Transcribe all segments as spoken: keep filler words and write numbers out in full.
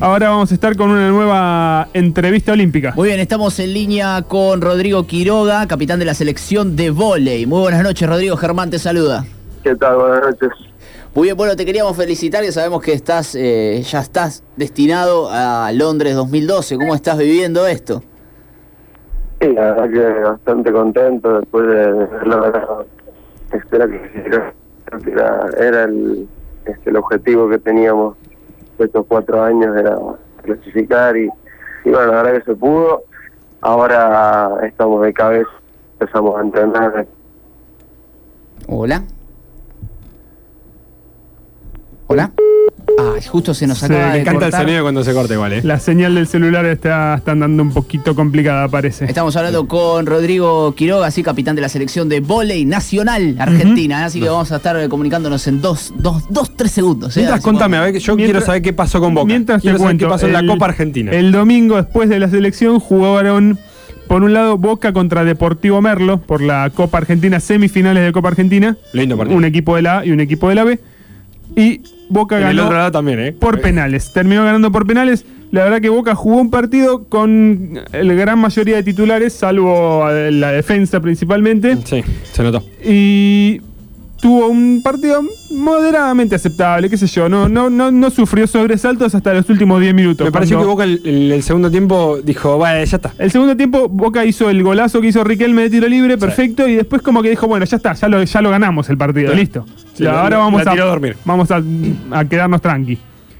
Ahora vamos a estar con una nueva entrevista olímpica. Muy bien, estamos en línea con Rodrigo Quiroga, capitán de la selección de vóley. Muy buenas noches, Rodrigo. Germán te saluda. ¿Qué tal? Buenas noches. Muy bien, bueno, te queríamos felicitar, que sabemos que estás eh, ya estás destinado a Londres dos mil doce. ¿Cómo estás viviendo esto? Sí, la verdad que bastante contento después de la espera que era, era el, este, el objetivo que teníamos estos cuatro años, era clasificar y, y bueno, la verdad que se pudo. Ahora estamos de cabeza, empezamos a entrenar. Hola. Hola. Ah, justo se nos Se acaba le de encanta cortar. el sonido cuando se corta igual, ¿eh? La señal del celular está, está andando un poquito complicada, parece. Estamos hablando con Rodrigo Quiroga, así capitán de la selección de vóley nacional argentina, uh-huh. Así que vamos a estar comunicándonos en dos, dos, dos, tres segundos. ¿eh? Mientras, Así contame, como... a ver, yo Mientras, quiero saber qué pasó con Boca. Mientras quiero te saber cuento, qué pasó en el, la Copa Argentina. El domingo, después de la selección, jugaron, por un lado, Boca contra Deportivo Merlo, por la Copa Argentina, semifinales de Copa Argentina. Lindo partido. Un equipo de la A y un equipo de la B. Y Boca en ganó el otro lado también, ¿eh? por penales. Terminó ganando por penales. La verdad que Boca jugó un partido con la gran mayoría de titulares, salvo la defensa principalmente. Sí, se notó. Y tuvo un partido moderadamente aceptable, qué sé yo. No, no, no, no sufrió sobresaltos hasta los últimos diez minutos. Me pareció que Cuando- Boca el, el- el segundo tiempo dijo, bueno, ya está. El segundo tiempo, Boca hizo el golazo que hizo Riquelme de tiro libre, perfecto, y después como que dijo, bueno, ya está, ya lo, ya lo ganamos el partido, Sí. listo. Sí, Ya, la- ahora la- vamos, la a, tiró a dormir. vamos a, a quedarnos tranqui.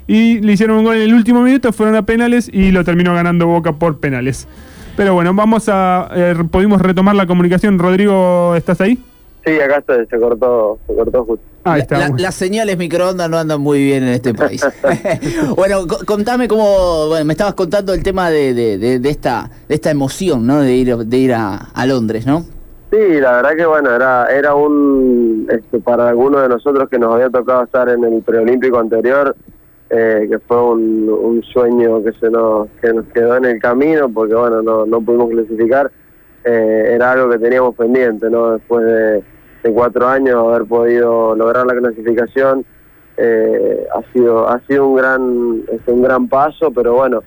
Y le hicieron un gol en el último minuto, fueron a penales y lo terminó ganando Boca por penales. Pero bueno, vamos a... Eh, pudimos retomar la comunicación. Rodrigo, ¿estás ahí? Sí, acá se, se cortó, se cortó justo. Ahí La- está. la- las señales microondas no andan muy bien en este país. Bueno, co- contame cómo, bueno, me estabas contando el tema de, de, de, de esta de esta emoción, ¿no? De ir de ir a, a Londres, ¿no? Sí, la verdad que bueno, era era un, este, para algunos de nosotros que nos había tocado estar en el preolímpico anterior, eh, que fue un, un sueño que se nos que nos quedó en el camino, porque bueno, no, no pudimos clasificar, eh, era algo que teníamos pendiente, ¿no? Después de, de cuatro años haber podido lograr la clasificación, eh, ha sido ha sido un gran es un gran paso, pero bueno,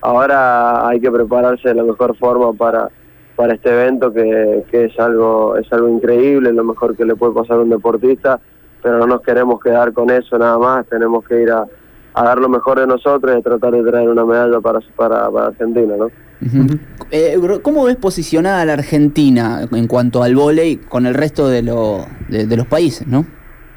ahora hay que prepararse de la mejor forma para para este evento que, que es algo es algo increíble, lo mejor que le puede pasar a un deportista, pero no nos queremos quedar con eso nada más, tenemos que ir a, a dar lo mejor de nosotros y a tratar de traer una medalla para para, para Argentina, ¿no? Uh-huh. Eh, ¿Cómo ves posicionada la Argentina en cuanto al vóley con el resto de, lo, de, de los países, no?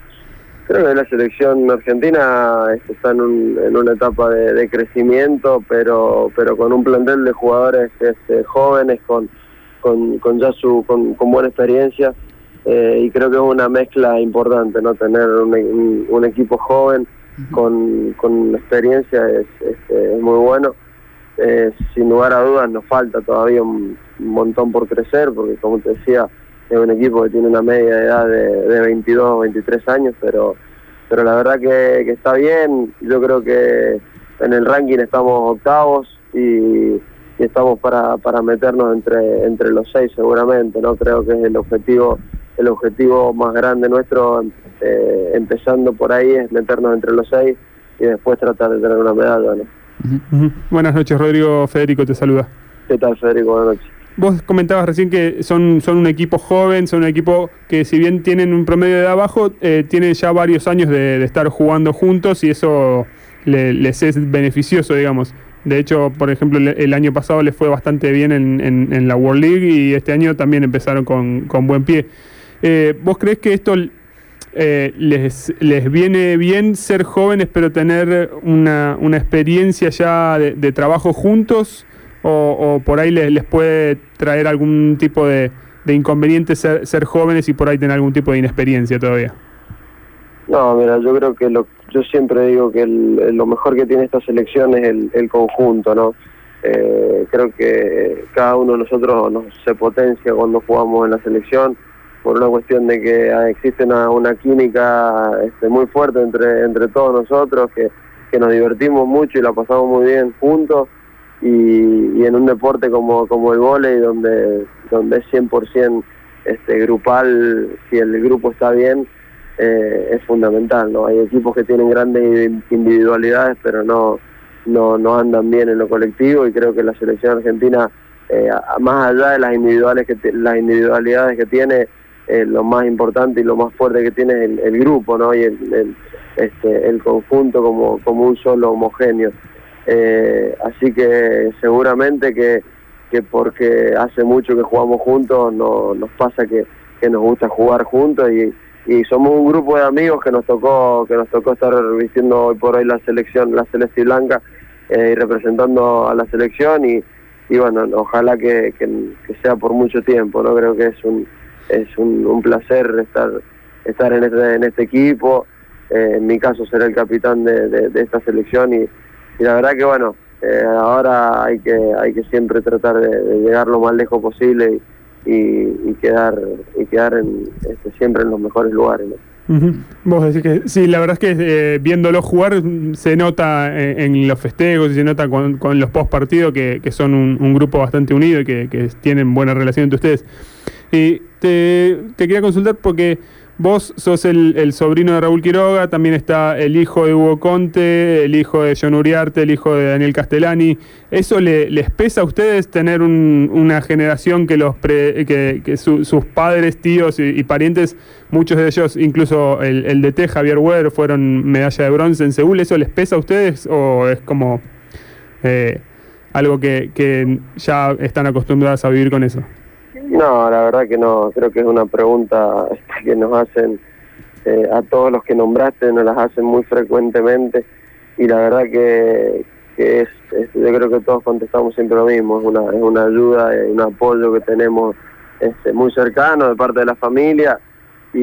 Creo que la selección argentina está en, un, en una etapa de, de crecimiento, pero pero con un plantel de jugadores este, jóvenes, con, con, con ya su con, con buena experiencia, eh, y creo que es una mezcla importante, ¿no? Tener un, un, un equipo joven uh-huh. con, con experiencia es, es, es muy bueno. Eh, sin lugar a dudas nos falta todavía un, un montón por crecer, porque como te decía, es un equipo que tiene una media de edad de, de veintidós, veintitrés años, pero pero la verdad que, que está bien. Yo creo que en el ranking estamos octavos y, y estamos para, para meternos entre entre los seis seguramente, ¿no? Creo que es el objetivo el objetivo más grande nuestro, eh, empezando por ahí, es meternos entre los seis y después tratar de tener una medalla, ¿no? Uh-huh. Uh-huh. Buenas noches, Rodrigo. Federico te saluda. ¿Qué tal, Federico? Buenas noches. Vos comentabas recién que son, son un equipo joven, son un equipo que si bien tienen un promedio de edad bajo, eh, tienen ya varios años de, de estar jugando juntos y eso le, les es beneficioso, digamos. De hecho, por ejemplo, el, el año pasado les fue bastante bien en, en, en la World League y este año también empezaron con, con buen pie. Eh, ¿Vos creés que esto eh, les, les viene bien ser jóvenes pero tener una, una experiencia ya de, de trabajo juntos? O, o por ahí les, les puede traer algún tipo de, de inconveniente ser, ser jóvenes y por ahí tener algún tipo de inexperiencia todavía? No, mira, yo creo que lo, yo siempre digo que el, lo mejor que tiene esta selección es el, el conjunto, ¿no? Eh, creo que cada uno de nosotros nos se potencia cuando jugamos en la selección por una cuestión de que existe una, una química este, muy fuerte entre entre todos nosotros, que, que nos divertimos mucho y la pasamos muy bien juntos, y, y en un deporte como, como el vóley, donde, donde es cien por ciento este, grupal, si el grupo está bien, eh, es fundamental, ¿no? Hay equipos que tienen grandes individualidades, pero no no, no andan bien en lo colectivo, y creo que la selección argentina, eh, más allá de las individuales que te, las individualidades que tiene, eh, lo más importante y lo más fuerte que tiene es el, el grupo, ¿no? Y el, el, este, el conjunto como, como un solo homogéneo. Eh, así que seguramente que, que porque hace mucho que jugamos juntos, no, nos pasa que, que nos gusta jugar juntos, y, y somos un grupo de amigos que nos tocó que nos tocó estar vistiendo hoy por hoy la selección, la celeste y blanca, eh, y representando a la selección, y, y bueno, ojalá que, que, que sea por mucho tiempo, ¿no? Creo que es un es un, un placer estar estar en este, en este equipo. Eh, en mi caso seré el capitán de, de, de esta selección, y, y la verdad que bueno, eh, ahora hay que hay que siempre tratar de, de llegar lo más lejos posible, y, y, y quedar y quedar en, este, siempre en los mejores lugares, ¿no? Uh-huh. Vos decís que sí, la verdad es que eh, viéndolo jugar se nota en, en los festejos y se nota con, con los post partidos que, que son un, un grupo bastante unido y que, que tienen buena relación entre ustedes. Y te, te quería consultar porque vos sos el, el sobrino de Raúl Quiroga, también está el hijo de Hugo Conte, el hijo de John Uriarte, el hijo de Daniel Castellani. ¿Eso le, les pesa a ustedes tener un, una generación que los pre, que, que su, sus padres, tíos y, y parientes, muchos de ellos, incluso el, el D T, Javier Weber, fueron medalla de bronce en Seúl? ¿Eso les pesa a ustedes o es como eh, algo que, que ya están acostumbrados a vivir con eso? No, la verdad que no, creo que es una pregunta que nos hacen eh, a todos los que nombraste, nos las hacen muy frecuentemente, y la verdad que, que es, es, yo creo que todos contestamos siempre lo mismo, es una, es una ayuda, es un apoyo que tenemos este, muy cercano de parte de la familia, y,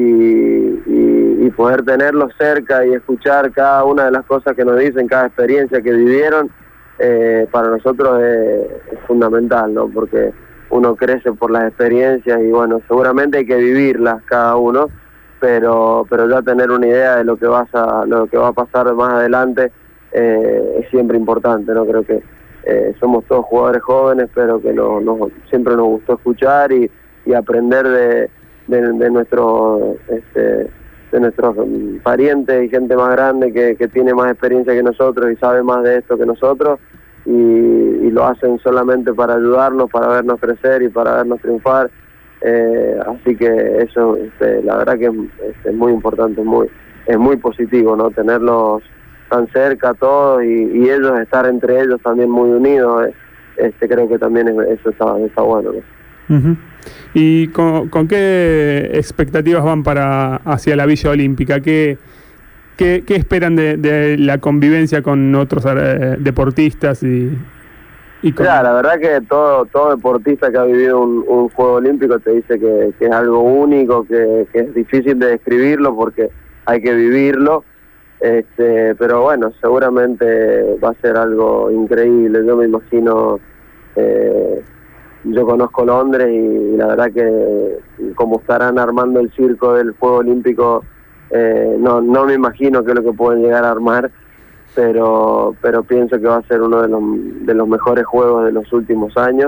y, y poder tenerlos cerca y escuchar cada una de las cosas que nos dicen, cada experiencia que vivieron, eh, para nosotros es, es fundamental, ¿no? Porque uno crece por las experiencias, y bueno, seguramente hay que vivirlas cada uno, pero pero ya tener una idea de lo que vas a lo que va a pasar más adelante eh, es siempre importante, ¿no? Creo que eh, somos todos jugadores jóvenes, pero que no, no, siempre nos gustó escuchar y, y aprender de, de, de nuestros este, de nuestros parientes y gente más grande que, que tiene más experiencia que nosotros y sabe más de esto que nosotros. Y, y lo hacen solamente para ayudarnos, para vernos crecer y para vernos triunfar, eh, así que eso, este, la verdad que es, es muy importante, es muy es muy positivo, ¿no? Tenerlos tan cerca todos, y, y ellos estar entre ellos también muy unidos, este, creo que también es, eso está, está bueno, ¿no? Uh-huh. ¿Y con, con qué expectativas van para hacia la Villa Olímpica? ¿Qué ¿Qué, qué esperan de, de la convivencia con otros eh, deportistas? y, y con... Claro, la verdad que todo todo deportista que ha vivido un, un Juego Olímpico te dice que, que es algo único, que, que es difícil de describirlo porque hay que vivirlo, este, pero bueno, seguramente va a ser algo increíble. Yo me imagino, eh, yo conozco Londres, y, y la verdad que como estarán armando el circo del Juego Olímpico, Eh, no no me imagino qué es lo que pueden llegar a armar, pero pero pienso que va a ser uno de los de los mejores juegos de los últimos años,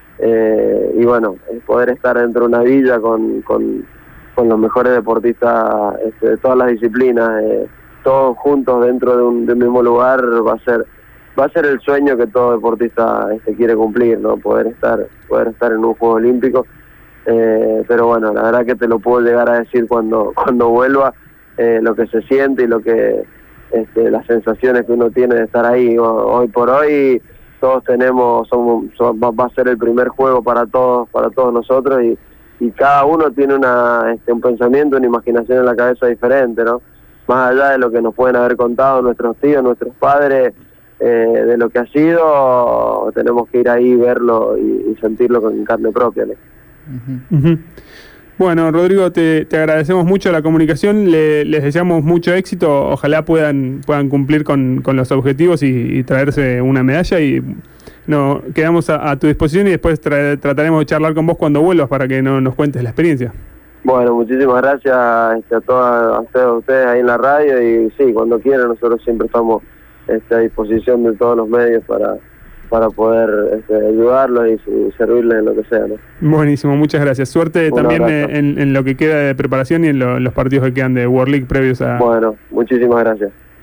eh, y bueno, el poder estar dentro de una villa con con, con los mejores deportistas este, de todas las disciplinas, eh, todos juntos dentro de un, de un mismo lugar, va a ser va a ser el sueño que todo deportista este, quiere cumplir, ¿no? Poder estar poder estar en un Juego Olímpico. Eh, pero bueno, la verdad que te lo puedo llegar a decir cuando cuando vuelva, eh, lo que se siente y lo que este, las sensaciones que uno tiene de estar ahí. Hoy por hoy todos tenemos, somos, somos, va a ser el primer juego para todos para todos nosotros, y, y cada uno tiene una este, un pensamiento, una imaginación en la cabeza diferente, ¿no? Más allá de lo que nos pueden haber contado nuestros tíos, nuestros padres, eh, de lo que ha sido, tenemos que ir ahí, verlo y, y sentirlo con carne propia, ¿no? Uh-huh. Uh-huh. Bueno, Rodrigo, te, te agradecemos mucho la comunicación, le, les deseamos mucho éxito, ojalá puedan puedan cumplir con, con los objetivos y, y traerse una medalla, y no quedamos a, a tu disposición, y después tra- trataremos de charlar con vos cuando vuelvas para que no, nos cuentes la experiencia. Bueno, muchísimas gracias este, a, todas, a todos ustedes ahí en la radio, y sí, cuando quieran, nosotros siempre estamos este, a disposición de todos los medios para para poder este, ayudarlos y, y servirles en lo que sea, ¿no? Buenísimo, muchas gracias. Suerte Un también abrazo. en, en lo que queda de preparación y en, lo, en los partidos que quedan de World League previos a... Bueno, muchísimas gracias.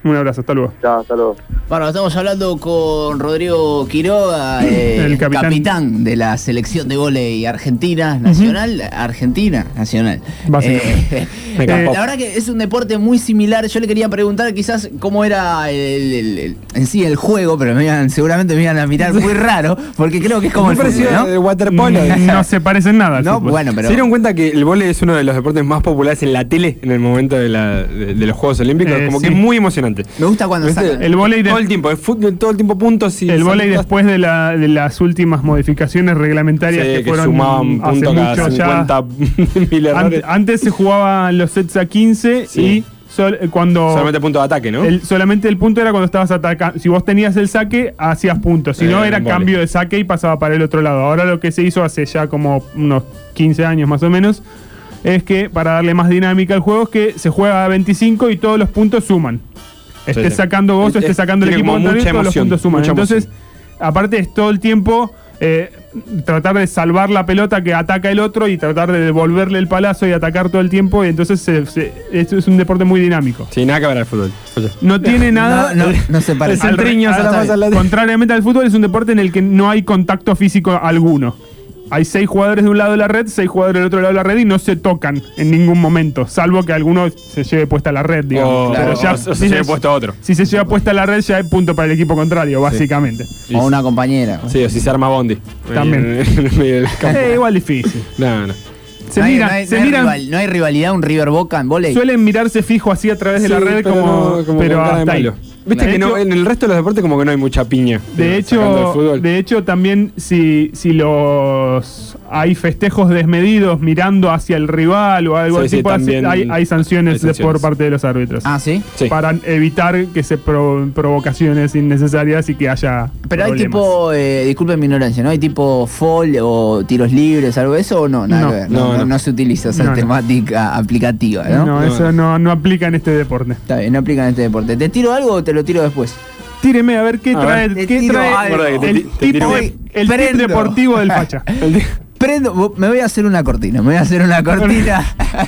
Un abrazo, hasta luego. Chao, hasta luego. Bueno, estamos hablando con Rodrigo Quiroga, eh, El capitán. capitán de la selección de vóley argentina, nacional, Argentina, nacional. Básicamente. Eh, Me eh, encantó. la verdad que es un deporte muy similar. Yo le quería preguntar quizás cómo era el, el- el- en sí el juego, pero me iban, seguramente me iban a mirar muy raro, porque creo que es como Muy el fútbol, parecido ¿no? al waterpolo. No se parecen nada al No, fútbol. bueno, pero ¿Se dieron cuenta que el vóley es uno de los deportes más populares en la tele en el momento de, la, de, de los Juegos Olímpicos? Eh, Como sí. que es muy emocionante. me gusta cuando ¿Viste? sacan. El vóley de- todo el tiempo, el fútbol, todo el tiempo puntos y El vóley salidas. después de, la, de las últimas modificaciones reglamentarias Sí, que, que fueron sumaban hace puntos cada mucho ya. cincuenta mil errores. Ante- antes se jugaban los sets a quince Sí. y sol- eh, cuando Solamente punto de ataque, ¿no? el, solamente el punto era cuando estabas atacando. Si vos tenías el saque, hacías puntos. Si Eh, no, era vale. cambio de saque y pasaba para el otro lado. Ahora lo que se hizo hace ya como unos quince años más o menos es que para darle más dinámica al juego es que se juega a veinticinco y todos los puntos suman. Estés sí. sacando vos o Es- estés sacando el tiene equipo como contrario, mucha todos los emoción, puntos suman. mucha Entonces, emoción. aparte es todo el tiempo eh, tratar de salvar la pelota que ataca el otro y tratar de devolverle el palazo y atacar todo el tiempo. Y entonces se- se- esto es un deporte muy dinámico. Sí, nada que ver al fútbol. Oye. No tiene nada. No, no, no se parece. Al re- centriño se la al- pasa al lado. Contrariamente al fútbol, es un deporte en el que no hay contacto físico alguno. Hay seis jugadores de un lado de la red, seis jugadores del otro lado de la red y no se tocan en ningún momento, salvo que alguno se lleve puesta la red, digamos. O, Claro, Pero ya- o- o se si lleve puesto otro. Si se lleva puesta la red, ya hay punto para el equipo contrario, básicamente. O una compañera. Sí, o si se arma Bondi. También. Ahí en el medio del campo. Eh, igual difícil. No, no. Se no, hay, miran, no hay- se no hay miran, rival- no hay rivalidad, un River Boca en volei. suelen mirarse fijo así a través de la Sí, red pero como, no, como pero con cara de hasta ahí. malo. Viste De que no, hecho- en el resto de los deportes como que no hay mucha piña. De eh, sacando el hecho, fútbol. de hecho también si, si los hay festejos desmedidos mirando hacia el rival o algo Sí, así, sí, tipo así, también hay, hay sanciones, hay de- sanciones. por parte de los árbitros. Ah, ¿sí? Sí. Para evitar que se pro- provocaciones innecesarias y que haya Pero hay problemas. tipo, eh, disculpen mi ignorancia, ¿no? Hay tipo fall o tiros libres, algo de eso o no? Nada No, que ver. No, no, no- no. no se utiliza esa No, no. temática aplicativa, ¿no? No, No. eso no, no aplica en este deporte. Está bien, no aplica en este deporte. ¿Te tiro algo o te lo tiro después? Tíreme a ver qué A trae, ver, te qué tiro trae algo. Guarda que te- el, te- te tipo, tiro- de- el tip Prendo. deportivo del facha. Prendo, me voy a hacer una cortina, me voy a hacer una cortina.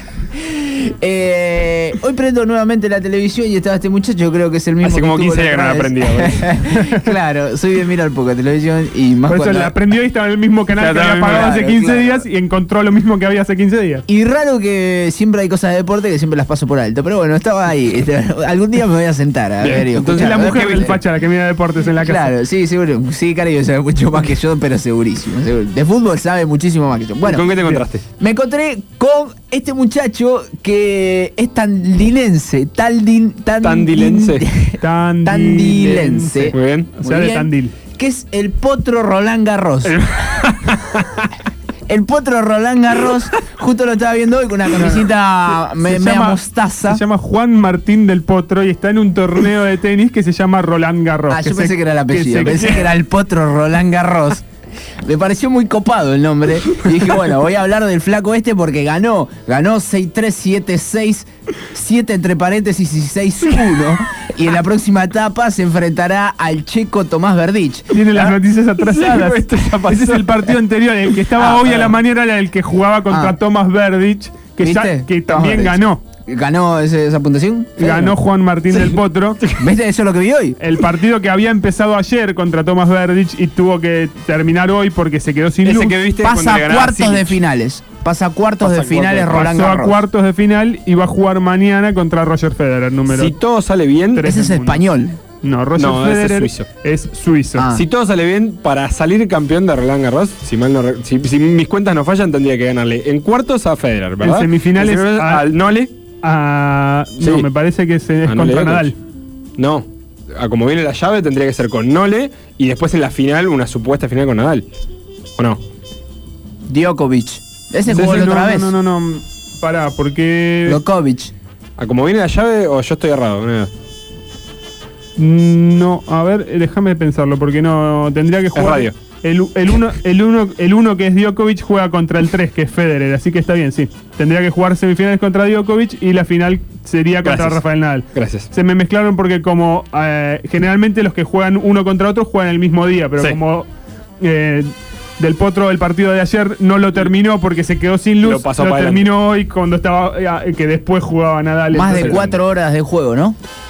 Eh, hoy prendo nuevamente la televisión y estaba este muchacho, creo que es el mismo. Hace que como estuvo quince la años que no otra la vez. aprendía, Claro, soy de mirar poca televisión y más Por eso cuando- la aprendió y estaba en el mismo canal Claro, que había claro, pagado hace claro, quince claro. días y encontró lo mismo que había hace quince días. Y raro que siempre hay cosas de deporte que siempre las paso por alto. Pero bueno, estaba ahí. Este, algún día me voy a sentar a Bien, ver y entonces Es la escuchar, a ver mujer qué del viste. facha la que mira deportes en la casa. Claro, sí, seguro. Sí, cariño, sabe mucho más que yo, pero segurísimo. seguro. De fútbol sabe muchísimo más que yo. Bueno, ¿Con qué te encontraste? me encontré con este muchacho que es tandilense. Taldin, tan, Tandilense. Tandilense. Tandilense. Muy bien. O sea, Muy de bien. Tandil. Que es el potro Roland Garros. El potro Roland Garros, justo lo estaba viendo hoy con una camisita me- Se media llama- mostaza. Se llama Juan Martín del Potro y está en un torneo de tenis que se llama Roland Garros. Ah, yo se- pensé que era el apellido, se- pensé que era el potro Roland Garros. Me pareció muy copado el nombre. Y dije, bueno, voy a hablar del flaco este porque ganó. Ganó seis tres, siete seis, siete entre paréntesis y seis uno. Y en la próxima etapa se enfrentará al checo Tomás Verdich. Tiene las noticias atrasadas. Sí, esto ya pasó. Ese es el partido anterior, el que estaba Ah, hoy a perdón. la mañana era el que jugaba contra Ah. Tomás Verdich, que, ya- ¿Viste? que Tomás también Verdich. ganó. ¿Ganó ese- esa puntuación? Ganó Juan Martín del Potro. ¿Viste? Eso es lo que vi hoy. El partido que había empezado ayer contra Tomás Verdich y tuvo que terminar hoy porque se quedó sin luz. Ese que viste Pasa cuando le a ganaba cuartos Silic. de finales. Pasa a cuartos Pasa de a finales cuartos. Roland Pasó a Garros. cuartos de final y va a jugar mañana contra Roger Federer, número Si todo sale bien, Tres. Ese es del mundo. español. No, Roger No, ese es Federer suizo. es suizo. Ah. si todo sale bien, para salir campeón de Roland Garros, si mal no re- si, si mis cuentas no fallan, tendría que ganarle en cuartos a Federer, ¿verdad? En semifinales En semifinales a- al Nole. Ah, Sí. No, me parece que se- es Ah, Nole contra Djokovic. Nadal. No. A como viene la llave, tendría que ser con Nole y después en la final, una supuesta final con Nadal. ¿O no? Djokovic. Ese Sí, jugó sí, la no, otra no, vez. No, no, no, pará, porque... Djokovic. ¿A como viene la llave o yo estoy errado? No, No, a ver, eh, déjame pensarlo, porque no, tendría que jugar... radio. El, el, uno, el, uno, el uno que es Djokovic juega contra el tres que es Federer, así que está bien, sí. Tendría que jugar semifinales contra Djokovic y la final sería contra Gracias. Rafael Nadal. Gracias. Se me mezclaron porque como eh, generalmente los que juegan uno contra otro juegan el mismo día, pero Sí. como eh, Del Potro el partido de ayer no lo terminó porque se quedó sin luz, Lo pasó lo para terminó hoy cuando estaba eh, que después jugaba Nadal. Más de entonces- cuatro horas de juego, ¿no?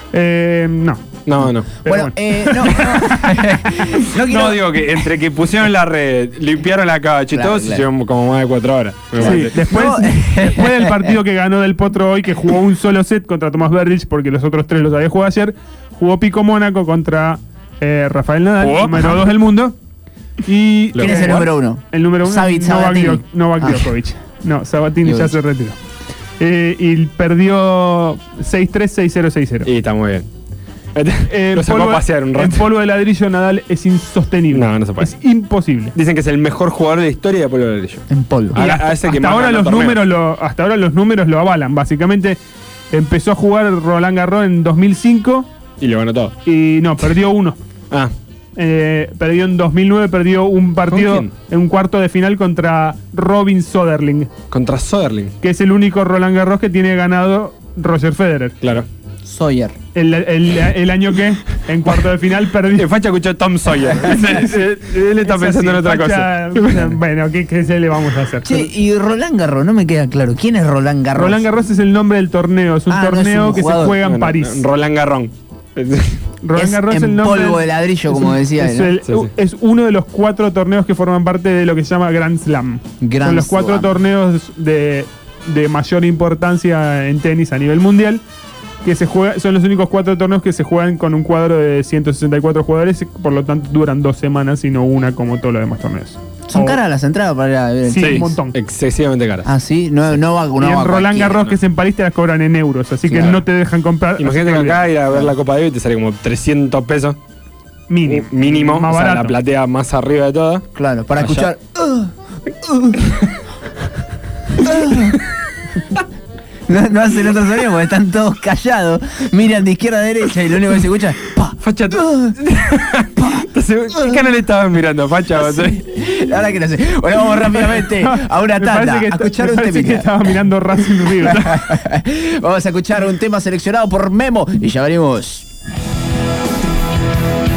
Eh, no. No, no. Pero Bueno, bueno. eh, no, no. No quiero- No, digo que entre que pusieron la red, limpiaron la cacha y Claro, todo, se claro. llevan como más de cuatro horas. me Sí, parece. después, No. después del partido que ganó Del Potro hoy, que jugó un solo set contra Tomás Berdych, porque los otros tres los había jugado ayer, jugó Pico Mónaco contra eh, Rafael Nadal, ¿Jugó? número dos del mundo. Y ¿Quién es el número uno? El número uno Savic es Novak, Sabatini. Dio- Novak Ah. Djokovic. No, Sabatini ya Djokovic. se retiró. Eh, y perdió seis tres, seis cero, seis cero. Y está muy bien. Eh, Lo en sacó polvo- a pasear un En rato. polvo de ladrillo Nadal es insostenible. No, no se puede. Es imposible. Dicen que es el mejor jugador de la historia de Polvo de Ladrillo. En polvo. Ah, Y a- hasta, a ese que hasta más ahora ganó los torneos. números lo, hasta ahora los números lo avalan. Básicamente empezó a jugar Roland Garros en dos mil cinco Y lo ganó todo. y no, perdió uno. Ah, Eh, perdió en dos mil nueve, perdió un partido quién? en un cuarto de final contra Robin Soderling, contra Soderling. que es el único Roland Garros que tiene ganado Roger Federer. Claro. Sawyer. El, el- el año que en cuarto de final El perdió. Facha escuchó Tom Sawyer. Él está Es pensando en así, otra facha- cosa. Bueno, ¿qué, qué se le vamos a hacer? Che, y Roland Garros, no me queda claro. ¿Quién es Roland Garros? Roland Garros es el nombre del torneo, es un Ah, no es torneo un que jugador. se juega en Bueno, París. Roland Garrón. Roland es Garros es en el nombre polvo del- de ladrillo, es como un- decía es, él, ¿no? el- Sí, sí. es uno de los cuatro torneos que forman parte de lo que se llama Grand Slam. Grand Son los cuatro Slam. torneos de, de mayor importancia en tenis a nivel mundial. Que se juega, son los únicos cuatro torneos que se juegan con un cuadro de ciento sesenta y cuatro jugadores, por lo tanto duran dos semanas y no una como todos los demás torneos. ¿Son O- caras las entradas para ir a ver el Sí, tenis? un montón. Excesivamente cara. Ah, sí, no, no va, no y va en Roland cualquiera, Garros, ¿no? que es en París, te las cobran en euros, así Claro. que no te dejan comprar. Imagínate que así acá ir a ver la Copa Davis te sale como trescientos pesos mínimo, mínimo. más o sea, barato. la platea más arriba de todas. Claro, para Allá. escuchar. "Uh, uh, uh". No, no hacen otro sonido porque están todos callados. Miran de izquierda a derecha y lo único que se escucha es pa. Facha, tú- Entonces, ¿qué canal estabas mirando, Facha? vos? La verdad que no sé. Bueno, vamos rápidamente a una Me tanda. parece que A está- escuchar me un parece que temita. estaba mirando Racing River. Vamos a escuchar un tema seleccionado por Memo y ya venimos.